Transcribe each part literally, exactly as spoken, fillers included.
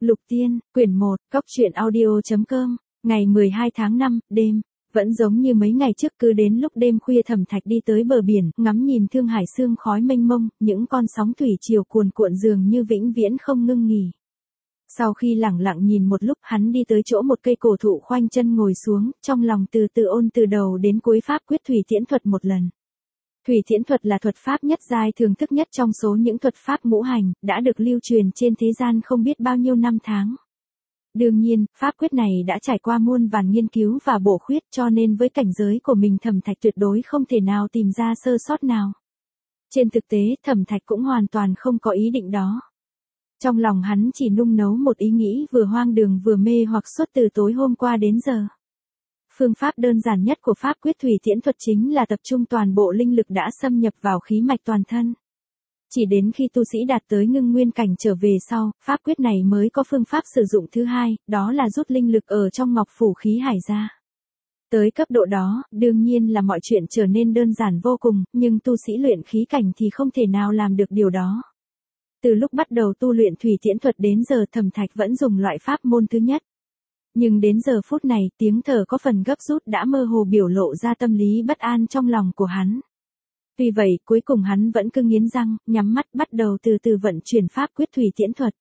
Lục Tiên, quyển một, cóc truyện audio chấm com, ngày mười hai tháng năm, đêm, vẫn giống như mấy ngày trước, cứ đến lúc đêm khuya Thẩm Thạch đi tới bờ biển, ngắm nhìn thương hải sương khói mênh mông, những con sóng thủy triều cuồn cuộn dường như vĩnh viễn không ngưng nghỉ. Sau khi lẳng lặng nhìn một lúc, hắn đi tới chỗ một cây cổ thụ khoanh chân ngồi xuống, trong lòng từ từ ôn từ đầu đến cuối pháp quyết thủy tiễn thuật một lần. Thủy tiễn thuật là thuật pháp nhất giai thường thức nhất trong số những thuật pháp ngũ hành, đã được lưu truyền trên thế gian không biết bao nhiêu năm tháng. Đương nhiên, pháp quyết này đã trải qua muôn vàn nghiên cứu và bổ khuyết, cho nên với cảnh giới của mình Thẩm Thạch tuyệt đối không thể nào tìm ra sơ sót nào. Trên thực tế, Thẩm Thạch cũng hoàn toàn không có ý định đó. Trong lòng hắn chỉ nung nấu một ý nghĩ vừa hoang đường vừa mê hoặc suốt từ tối hôm qua đến giờ. Phương pháp đơn giản nhất của pháp quyết thủy tiễn thuật chính là tập trung toàn bộ linh lực đã xâm nhập vào khí mạch toàn thân. Chỉ đến khi tu sĩ đạt tới ngưng nguyên cảnh trở về sau, pháp quyết này mới có phương pháp sử dụng thứ hai, đó là rút linh lực ở trong ngọc phủ khí hải ra. Tới cấp độ đó, đương nhiên là mọi chuyện trở nên đơn giản vô cùng, nhưng tu sĩ luyện khí cảnh thì không thể nào làm được điều đó. Từ lúc bắt đầu tu luyện thủy tiễn thuật đến giờ Thẩm Thạch vẫn dùng loại pháp môn thứ nhất. Nhưng đến giờ phút này, tiếng thở có phần gấp rút đã mơ hồ biểu lộ ra tâm lý bất an trong lòng của hắn. Vì vậy, cuối cùng hắn vẫn cứ nghiến răng, nhắm mắt bắt đầu từ từ vận chuyển pháp quyết thủy tiễn thuật.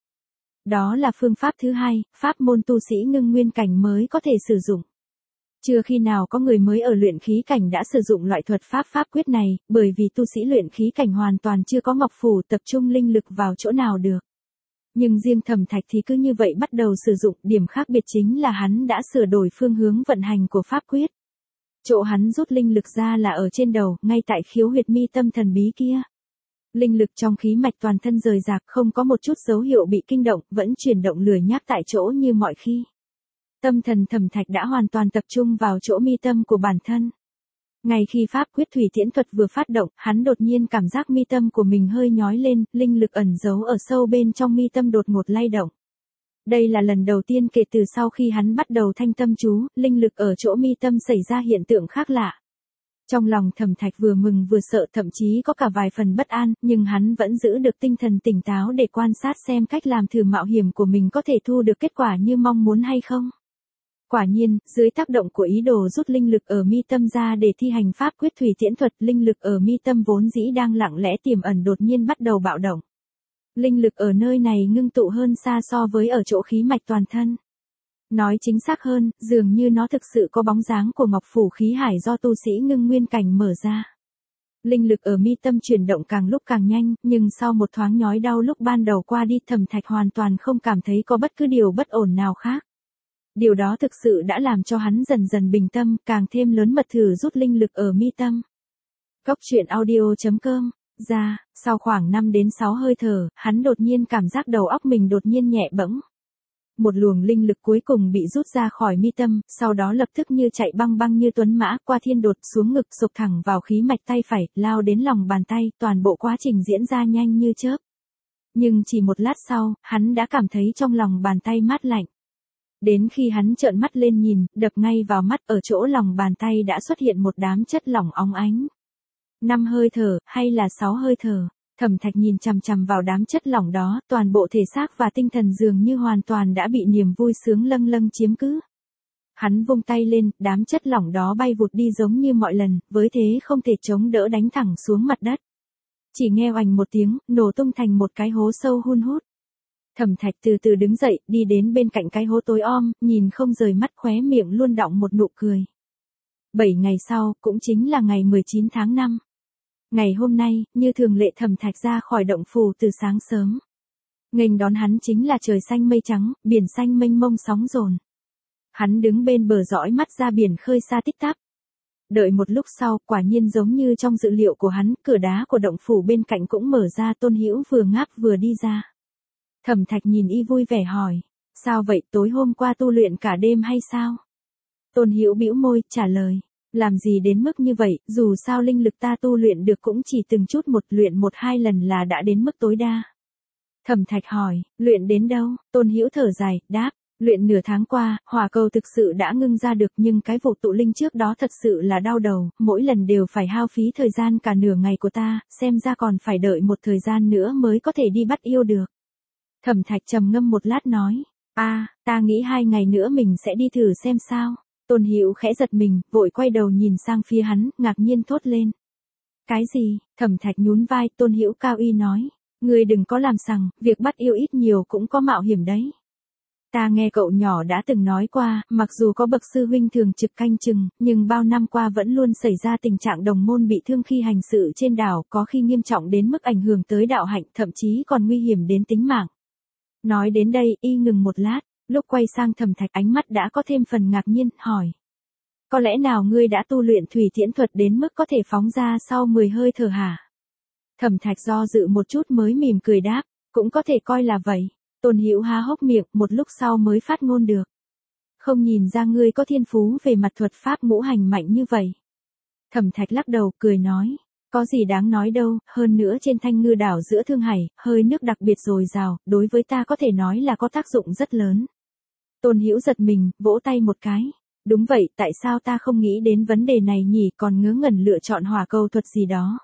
Đó là phương pháp thứ hai, pháp môn tu sĩ ngưng nguyên cảnh mới có thể sử dụng. Chưa khi nào có người mới ở luyện khí cảnh đã sử dụng loại thuật pháp pháp quyết này, bởi vì tu sĩ luyện khí cảnh hoàn toàn chưa có ngọc phủ tập trung linh lực vào chỗ nào được. Nhưng riêng Thẩm Thạch thì cứ như vậy bắt đầu sử dụng, điểm khác biệt chính là hắn đã sửa đổi phương hướng vận hành của pháp quyết. Chỗ hắn rút linh lực ra là ở trên đầu, ngay tại khiếu huyệt mi tâm thần bí kia. Linh lực trong khí mạch toàn thân rời rạc, không có một chút dấu hiệu bị kinh động, vẫn chuyển động lười nhác tại chỗ như mọi khi. Tâm thần Thẩm Thạch đã hoàn toàn tập trung vào chỗ mi tâm của bản thân. Ngay khi pháp quyết thủy tiễn thuật vừa phát động, hắn đột nhiên cảm giác mi tâm của mình hơi nhói lên, linh lực ẩn giấu ở sâu bên trong mi tâm đột ngột lay động. Đây là lần đầu tiên kể từ sau khi hắn bắt đầu thanh tâm chú, linh lực ở chỗ mi tâm xảy ra hiện tượng khác lạ. Trong lòng Thẩm Thạch vừa mừng vừa sợ, thậm chí có cả vài phần bất an, nhưng hắn vẫn giữ được tinh thần tỉnh táo để quan sát xem cách làm thử mạo hiểm của mình có thể thu được kết quả như mong muốn hay không. Quả nhiên, dưới tác động của ý đồ rút linh lực ở mi tâm ra để thi hành pháp quyết thủy tiễn thuật, linh lực ở mi tâm vốn dĩ đang lặng lẽ tiềm ẩn đột nhiên bắt đầu bạo động. Linh lực ở nơi này ngưng tụ hơn xa so với ở chỗ khí mạch toàn thân. Nói chính xác hơn, dường như nó thực sự có bóng dáng của ngọc phủ khí hải do tu sĩ ngưng nguyên cảnh mở ra. Linh lực ở mi tâm chuyển động càng lúc càng nhanh, nhưng sau một thoáng nhói đau lúc ban đầu qua đi, Thẩm Thạch hoàn toàn không cảm thấy có bất cứ điều bất ổn nào khác. Điều đó thực sự đã làm cho hắn dần dần bình tâm, càng thêm lớn mật thử rút linh lực ở mi tâm. Cóc truyện audio chấm com, ra, sau khoảng năm đến sáu hơi thở, hắn đột nhiên cảm giác đầu óc mình đột nhiên nhẹ bẫng. Một luồng linh lực cuối cùng bị rút ra khỏi mi tâm, sau đó lập tức như chạy băng băng như tuấn mã qua thiên đột xuống ngực, sục thẳng vào khí mạch tay phải, lao đến lòng bàn tay, toàn bộ quá trình diễn ra nhanh như chớp. Nhưng chỉ một lát sau, hắn đã cảm thấy trong lòng bàn tay mát lạnh. Đến khi hắn trợn mắt lên nhìn, đập ngay vào mắt, ở chỗ lòng bàn tay đã xuất hiện một đám chất lỏng óng ánh. Năm hơi thở, hay là sáu hơi thở, Thẩm Thạch nhìn chằm chằm vào đám chất lỏng đó, toàn bộ thể xác và tinh thần dường như hoàn toàn đã bị niềm vui sướng lâng lâng chiếm cứ. Hắn vung tay lên, đám chất lỏng đó bay vụt đi giống như mọi lần, với thế không thể chống đỡ đánh thẳng xuống mặt đất. Chỉ nghe oành một tiếng, nổ tung thành một cái hố sâu hun hút. Thẩm Thạch từ từ đứng dậy, đi đến bên cạnh cái hố tối om, nhìn không rời mắt, khóe miệng luôn đọng một nụ cười. Bảy ngày sau, cũng chính là ngày mười chín tháng năm. Ngày hôm nay, như thường lệ Thẩm Thạch ra khỏi động phủ từ sáng sớm. Nghênh đón hắn chính là trời xanh mây trắng, biển xanh mênh mông sóng dồn. Hắn đứng bên bờ dõi mắt ra biển khơi xa tích tắp. Đợi một lúc sau, quả nhiên giống như trong dự liệu của hắn, cửa đá của động phủ bên cạnh cũng mở ra, Tôn Hữu vừa ngáp vừa đi ra. Thẩm Thạch nhìn y vui vẻ hỏi, sao vậy, tối hôm qua tu luyện cả đêm hay sao? Tôn Hữu bĩu môi, trả lời, làm gì đến mức như vậy, dù sao linh lực ta tu luyện được cũng chỉ từng chút một, luyện một hai lần là đã đến mức tối đa. Thẩm Thạch hỏi, luyện đến đâu? Tôn Hữu thở dài, đáp, luyện nửa tháng qua, hỏa cầu thực sự đã ngưng ra được, nhưng cái vụ tụ linh trước đó thật sự là đau đầu, mỗi lần đều phải hao phí thời gian cả nửa ngày của ta, xem ra còn phải đợi một thời gian nữa mới có thể đi bắt yêu được. Thẩm Thạch trầm ngâm một lát nói, À, ta nghĩ hai ngày nữa mình sẽ đi thử xem sao. Tôn Hữu khẽ giật mình, vội quay đầu nhìn sang phía hắn, ngạc nhiên thốt lên. Cái gì? Thẩm Thạch nhún vai, Tôn Hữu cao y nói. Ngươi đừng có làm sằng, việc bắt yêu ít nhiều cũng có mạo hiểm đấy. Ta nghe cậu nhỏ đã từng nói qua, mặc dù có bậc sư huynh thường trực canh chừng, nhưng bao năm qua vẫn luôn xảy ra tình trạng đồng môn bị thương khi hành sự trên đảo, có khi nghiêm trọng đến mức ảnh hưởng tới đạo hạnh, thậm chí còn nguy hiểm đến tính mạng. Nói đến đây, y ngừng một lát, lúc quay sang Thẩm Thạch ánh mắt đã có thêm phần ngạc nhiên, hỏi. Có lẽ nào ngươi đã tu luyện thủy tiễn thuật đến mức có thể phóng ra sau mười hơi thở hả? Thẩm Thạch do dự một chút mới mỉm cười đáp, cũng có thể coi là vậy. Tôn Hữu há hốc miệng, một lúc sau mới phát ngôn được. Không nhìn ra ngươi có thiên phú về mặt thuật pháp ngũ hành mạnh như vậy. Thẩm Thạch lắc đầu, cười nói, có gì đáng nói đâu, hơn nữa trên Thanh Ngư đảo giữa Thương Hải, hơi nước đặc biệt dồi dào, đối với ta có thể nói là có tác dụng rất lớn. Tôn Hữu giật mình, vỗ tay một cái. Đúng vậy, tại sao ta không nghĩ đến vấn đề này nhỉ, còn ngớ ngẩn lựa chọn hỏa cầu thuật gì đó.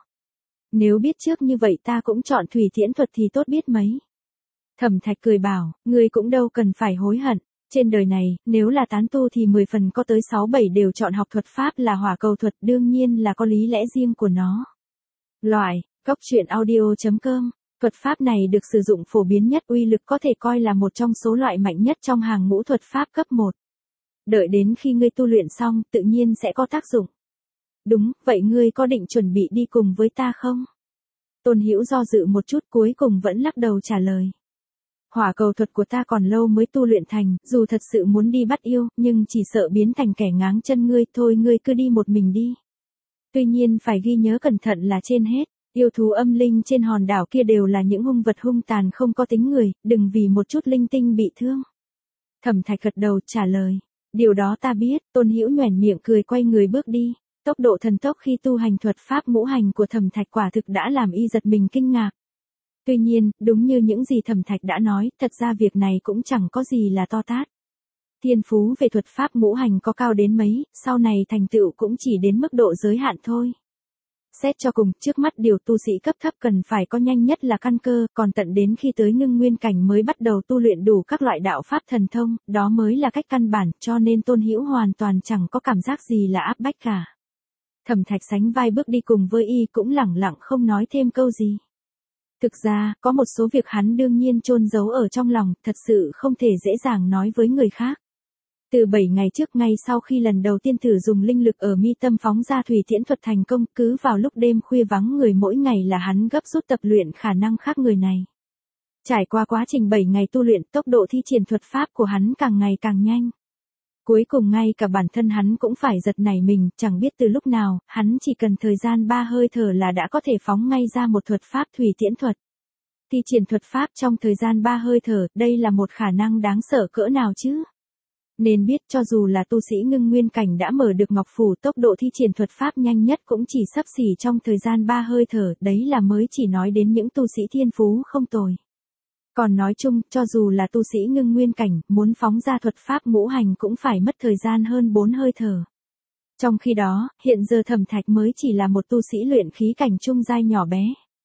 Nếu biết trước như vậy ta cũng chọn thủy tiễn thuật thì tốt biết mấy. Thẩm Thạch cười bảo, ngươi cũng đâu cần phải hối hận. Trên đời này, nếu là tán tu thì mười phần có tới sáu bảy đều chọn học thuật pháp là hỏa cầu thuật, đương nhiên là có lý lẽ riêng của nó. Loại, Cốc Truyện Audio chấm com. Thuật pháp này được sử dụng phổ biến nhất, uy lực có thể coi là một trong số loại mạnh nhất trong hàng ngũ thuật pháp cấp một. Đợi đến khi ngươi tu luyện xong, tự nhiên sẽ có tác dụng. Đúng, vậy ngươi có định chuẩn bị đi cùng với ta không? Tôn Hữu do dự một chút, cuối cùng vẫn lắc đầu trả lời. Hỏa cầu thuật của ta còn lâu mới tu luyện thành, dù thật sự muốn đi bắt yêu, nhưng chỉ sợ biến thành kẻ ngáng chân ngươi, thôi ngươi cứ đi một mình đi. Tuy nhiên phải ghi nhớ cẩn thận là trên hết, yêu thú âm linh trên hòn đảo kia đều là những hung vật hung tàn không có tính người, đừng vì một chút linh tinh bị thương. Thẩm Thạch gật đầu trả lời, điều đó ta biết. Tôn Hữu nhoẻn miệng cười, quay người bước đi. Tốc độ thần tốc khi tu hành thuật pháp ngũ hành của Thẩm Thạch quả thực đã làm y giật mình kinh ngạc. Tuy nhiên, đúng như những gì Thẩm Thạch đã nói, thật ra việc này cũng chẳng có gì là to tát. Thiên phú về thuật pháp ngũ hành có cao đến mấy, sau này thành tựu cũng chỉ đến mức độ giới hạn thôi. Xét cho cùng, trước mắt điều tu sĩ cấp thấp cần phải có nhanh nhất là căn cơ, còn tận đến khi tới ngưng nguyên cảnh mới bắt đầu tu luyện đủ các loại đạo pháp thần thông, đó mới là cách căn bản, cho nên Tôn Hữu hoàn toàn chẳng có cảm giác gì là áp bách cả. Thẩm Thạch sánh vai bước đi cùng với y, cũng lẳng lặng không nói thêm câu gì. Thực ra, có một số việc hắn đương nhiên chôn giấu ở trong lòng, thật sự không thể dễ dàng nói với người khác. Từ bảy ngày trước, ngay sau khi lần đầu tiên thử dùng linh lực ở mi tâm phóng ra thủy tiễn thuật thành công, cứ vào lúc đêm khuya vắng người mỗi ngày là hắn gấp rút tập luyện khả năng khác người này. Trải qua quá trình bảy ngày tu luyện, tốc độ thi triển thuật pháp của hắn càng ngày càng nhanh. Cuối cùng ngay cả bản thân hắn cũng phải giật nảy mình, chẳng biết từ lúc nào, hắn chỉ cần thời gian ba hơi thở là đã có thể phóng ngay ra một thuật pháp thủy tiễn thuật. Thi triển thuật pháp trong thời gian ba hơi thở, đây là một khả năng đáng sợ cỡ nào chứ? Nên biết cho dù là tu sĩ ngưng nguyên cảnh đã mở được ngọc phù, tốc độ thi triển thuật pháp nhanh nhất cũng chỉ xấp xỉ trong thời gian ba hơi thở, đấy là mới chỉ nói đến những tu sĩ thiên phú không tồi. Còn nói chung, cho dù là tu sĩ ngưng nguyên cảnh, muốn phóng ra thuật pháp ngũ hành cũng phải mất thời gian hơn bốn hơi thở. Trong khi đó, hiện giờ Thẩm Thạch mới chỉ là một tu sĩ luyện khí cảnh trung giai nhỏ bé.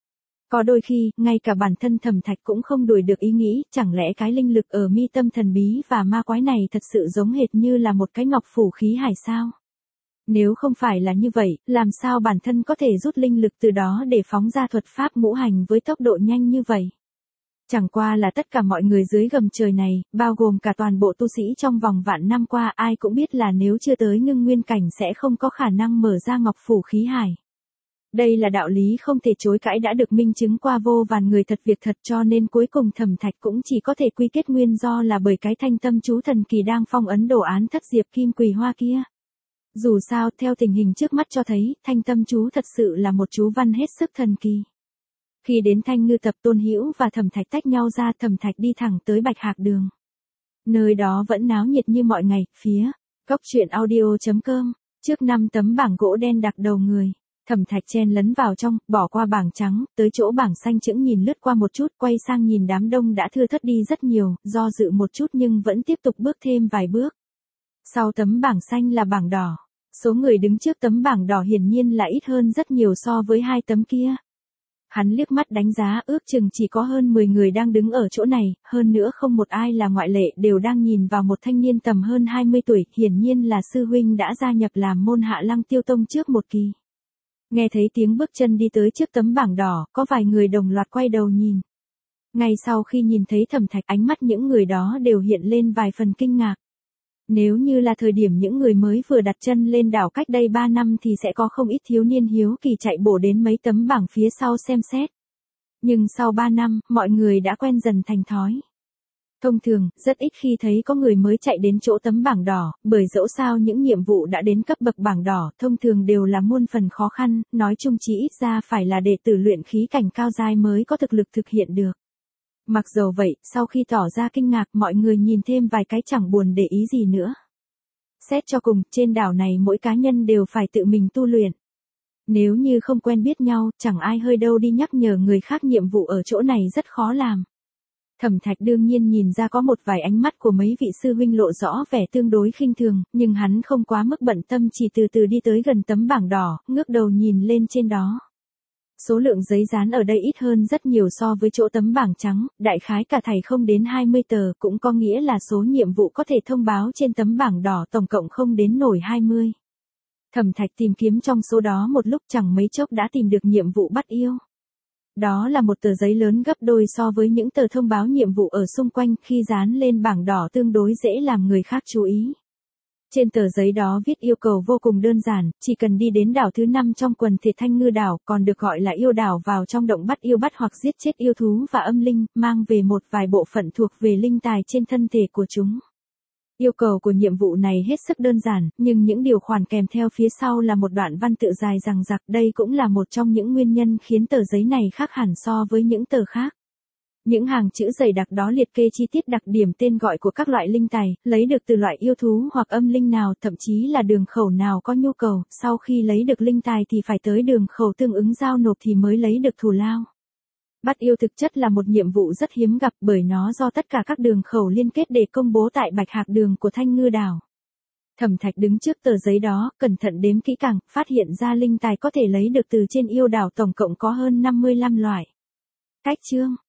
Có đôi khi, ngay cả bản thân Thẩm Thạch cũng không đuổi được ý nghĩ, chẳng lẽ cái linh lực ở mi tâm thần bí và ma quái này thật sự giống hệt như là một cái ngọc phủ khí hải sao? Nếu không phải là như vậy, làm sao bản thân có thể rút linh lực từ đó để phóng ra thuật pháp ngũ hành với tốc độ nhanh như vậy? Chẳng qua là tất cả mọi người dưới gầm trời này, bao gồm cả toàn bộ tu sĩ trong vòng vạn năm qua, ai cũng biết là nếu chưa tới ngưng nguyên cảnh sẽ không có khả năng mở ra ngọc phủ khí hải. Đây là đạo lý không thể chối cãi đã được minh chứng qua vô vàn người thật việc thật, cho nên cuối cùng Thẩm Thạch cũng chỉ có thể quy kết nguyên do là bởi cái thanh tâm chú thần kỳ đang phong ấn đồ án thất diệp kim quỳ hoa kia. Dù sao, theo tình hình trước mắt cho thấy, thanh tâm chú thật sự là một chú văn hết sức thần kỳ. Khi đến Thanh Ngư tập, Tôn Hữu và Thẩm Thạch tách nhau ra, Thẩm Thạch đi thẳng tới Bạch Hạc Đường. Nơi đó vẫn náo nhiệt như mọi ngày, phía Cốc Truyện Audio chấm com, trước năm tấm bảng gỗ đen đặc đầu người. Thẩm Thạch chen lấn vào trong, bỏ qua bảng trắng, tới chỗ bảng xanh chững nhìn lướt qua một chút, quay sang nhìn đám đông đã thưa thớt đi rất nhiều, do dự một chút nhưng vẫn tiếp tục bước thêm vài bước. Sau tấm bảng xanh là bảng đỏ. Số người đứng trước tấm bảng đỏ hiển nhiên là ít hơn rất nhiều so với hai tấm kia. Hắn liếc mắt đánh giá ước chừng chỉ có hơn mười người đang đứng ở chỗ này, hơn nữa không một ai là ngoại lệ, đều đang nhìn vào một thanh niên tầm hơn hai mươi tuổi, hiển nhiên là sư huynh đã gia nhập làm môn Hạ Lăng Tiêu Tông trước một kỳ. Nghe thấy tiếng bước chân đi tới trước tấm bảng đỏ, có vài người đồng loạt quay đầu nhìn. Ngay sau khi nhìn thấy Thẩm Thạch, ánh mắt những người đó đều hiện lên vài phần kinh ngạc. Nếu như là thời điểm những người mới vừa đặt chân lên đảo cách đây ba năm thì sẽ có không ít thiếu niên hiếu kỳ chạy bổ đến mấy tấm bảng phía sau xem xét. Nhưng sau ba năm, mọi người đã quen dần thành thói. Thông thường, rất ít khi thấy có người mới chạy đến chỗ tấm bảng đỏ, bởi dẫu sao những nhiệm vụ đã đến cấp bậc bảng đỏ, thông thường đều là muôn phần khó khăn, nói chung chỉ ít ra phải là đệ tử luyện khí cảnh cao giai mới có thực lực thực hiện được. Mặc dầu vậy, sau khi tỏ ra kinh ngạc, mọi người nhìn thêm vài cái chẳng buồn để ý gì nữa. Xét cho cùng, trên đảo này mỗi cá nhân đều phải tự mình tu luyện. Nếu như không quen biết nhau, chẳng ai hơi đâu đi nhắc nhở người khác nhiệm vụ ở chỗ này rất khó làm. Thẩm Thạch đương nhiên nhìn ra có một vài ánh mắt của mấy vị sư huynh lộ rõ vẻ tương đối khinh thường, nhưng hắn không quá mức bận tâm, chỉ từ từ đi tới gần tấm bảng đỏ, ngước đầu nhìn lên trên đó. Số lượng giấy dán ở đây ít hơn rất nhiều so với chỗ tấm bảng trắng, đại khái cả thảy không đến hai mươi tờ, cũng có nghĩa là số nhiệm vụ có thể thông báo trên tấm bảng đỏ tổng cộng không đến nổi hai mươi. Thẩm Thạch tìm kiếm trong số đó một lúc chẳng mấy chốc đã tìm được nhiệm vụ bắt yêu. Đó là một tờ giấy lớn gấp đôi so với những tờ thông báo nhiệm vụ ở xung quanh, khi dán lên bảng đỏ tương đối dễ làm người khác chú ý. Trên tờ giấy đó viết yêu cầu vô cùng đơn giản, chỉ cần đi đến đảo thứ năm trong quần thể Thanh Ngư đảo, còn được gọi là yêu đảo, vào trong động bắt yêu bắt hoặc giết chết yêu thú và âm linh, mang về một vài bộ phận thuộc về linh tài trên thân thể của chúng. Yêu cầu của nhiệm vụ này hết sức đơn giản, nhưng những điều khoản kèm theo phía sau là một đoạn văn tự dài dằng dặc, đây cũng là một trong những nguyên nhân khiến tờ giấy này khác hẳn so với những tờ khác. Những hàng chữ dày đặc đó liệt kê chi tiết đặc điểm tên gọi của các loại linh tài, lấy được từ loại yêu thú hoặc âm linh nào, thậm chí là đường khẩu nào có nhu cầu, sau khi lấy được linh tài thì phải tới đường khẩu tương ứng giao nộp thì mới lấy được thù lao. Bắt yêu thực chất là một nhiệm vụ rất hiếm gặp, bởi nó do tất cả các đường khẩu liên kết để công bố tại Bạch Hạc Đường của Thanh Ngư đảo. Thẩm Thạch đứng trước tờ giấy đó, cẩn thận đếm kỹ càng, phát hiện ra linh tài có thể lấy được từ trên yêu đảo tổng cộng có hơn năm mươi lăm loại. Cách chương